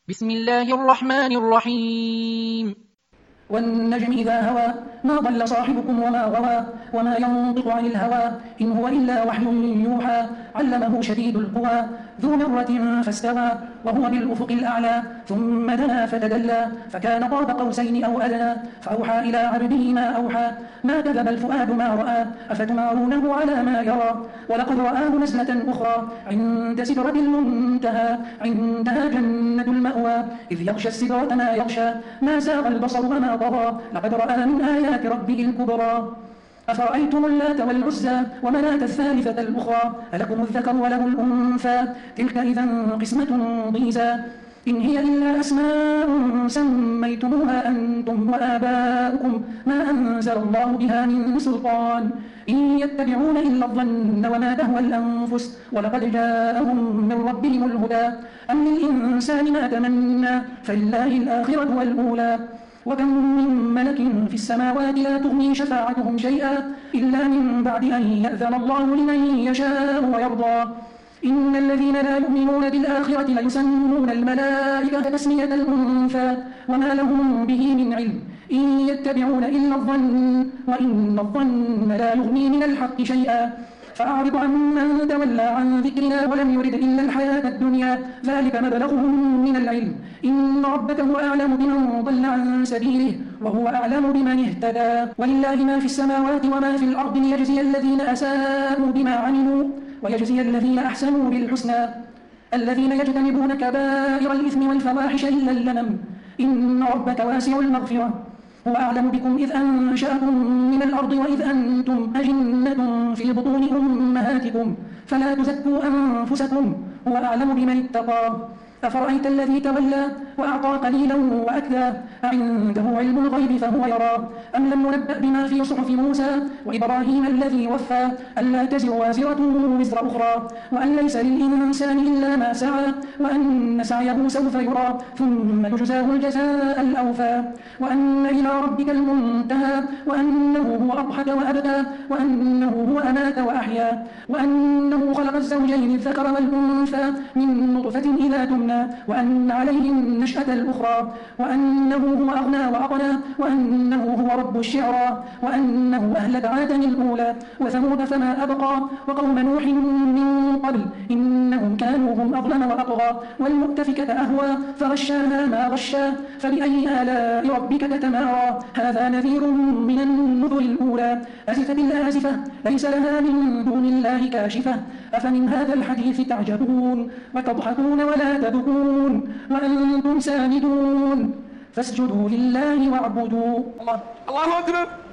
بسم الله الرحمن الرحيم. والنجم إذا هوى ما ضل صاحبكم وما غوى وما ينطق عن الهوى إن هو إلا وحي يوحى علمه شديد القوى ذو مرة فاستوى وهو بالأفق الأعلى ثم دنا فتدلى فكان قاب قوسين أو أدنى فأوحى إلى عبده ما أوحى ما كذب الفؤاد ما رأى أفتمارونه على ما يرى ولقد رآه نزلة أخرى عند سدرة المنتهى عندها جنة المأوى إذ يغشى السدرة ما يغشى ما زاغ البصر وما طغى لقد رأى من آيات ربه الكبرى أفرأيتم اللات والعزى ومناة الثالثة الأخرى ألكم الذكر وله الأنثى تلك إذا قسمة ضيزى إن هي إلا أسماء سميتموها أنتم وآباؤكم ما أنزل الله بها من سلطان إن يتبعون إلا الظن وما تهوى الأنفس ولقد جاءهم من ربهم الهدى أم للإنسان ما تمنى فلله الآخرة والأولى وكم من ملك في السماوات لا تغني شفاعتهم شيئا إلا من بعد أن يأذن الله لمن يشاء ويرضى إن الذين لا يؤمنون بالآخرة ليسمون الملائكة تسمية الأنثى وما لهم به من علم إن يتبعون إلا الظن وإن الظن لا يغني من الحق شيئا فأعرض عن من تولى عن ذكرنا ولم يرد إلا الحياة الدنيا ذلك مبلغهم من العلم إن ربك هو أعلم بمن ضل عن سبيله وهو أعلم بمن اهتدى ولله ما في السماوات وما في الأرض ليجزي الذين أساءوا بما عملوا ويجزي الذين أحسنوا بالحسنى الذين يجتنبون كبائر الإثم والفواحش إلا اللمم إن ربك واسع المغفرة هو أعلم بكم إذ أنشأكم من الأرض وإذ أنتم أجنة في بطون أمهاتكم فلا تزكوا أنفسكم هو أعلم بمن اتقى أفرأيت الذي تولى وأعطى قليلا وأكدى أعنده علم الغيب فهو يرى أم لم ننبأ بما في صحف موسى وإبراهيم الذي وفى ألا تزر وازرة وزر أخرى وأن ليس للإنسان إلا ما سعى وأن سعيه سوف يرى ثم يجزاه الجزاء الأوفى وأن إلى ربك المنتهى وأنه هو أضحك وأبكى وأنه هو أمات وأحيا وأنه خلق الزوجين الذكر والأنثى من نطفة إذا تمنى وأن عليه النشأة الأخرى وأنه هو أغنى وأقنى وأنه هو رب الشعرى وأنه أهلك عادا الأولى وثمود فما أبقى وقوم نوح من قبل إنهم كانوا هم أظلم وأطغى والمؤتفكة أهوى فغشاها ما غشى فبأي آلاء ربك تتمارى هذا نذير من النذر الأولى أزفت الآزفة ليس لها من دون الله كاشفة أفمن هذا الحديث تعجبون وتضحكون ولا تبكون وأنتم سامدون فاسجدوا لله واعبدوا الله أكبر.